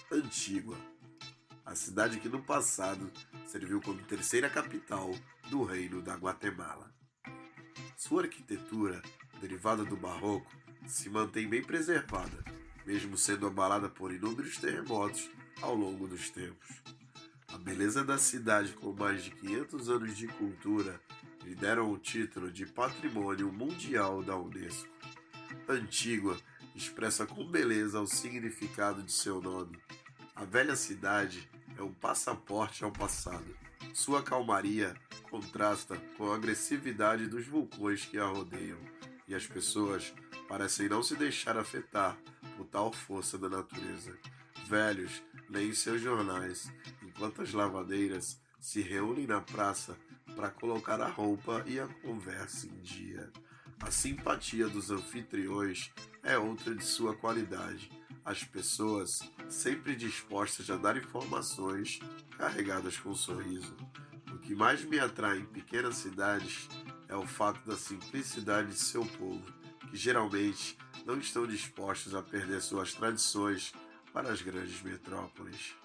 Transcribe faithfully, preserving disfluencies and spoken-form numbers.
Antígua, a cidade que no passado serviu como terceira capital do Reino da Guatemala. Sua arquitetura, derivada do barroco, se mantém bem preservada, mesmo sendo abalada por inúmeros terremotos ao longo dos tempos. A beleza da cidade, com mais de quinhentos anos de cultura, lhe deram o título de Patrimônio Mundial da Unesco. Antígua expressa com beleza o significado de seu nome. A velha cidade é um passaporte ao passado. Sua calmaria contrasta com a agressividade dos vulcões que a rodeiam, e as pessoas parecem não se deixar afetar por tal força da natureza. Velhos leem seus jornais, enquanto as lavadeiras se reúnem na praça para colocar a roupa e a conversa em dia. A simpatia dos anfitriões é outra de sua qualidade. As pessoas sempre dispostas a dar informações carregadas com um sorriso. O que mais me atrai em pequenas cidades é o fato da simplicidade de seu povo, que geralmente não estão dispostos a perder suas tradições para as grandes metrópoles.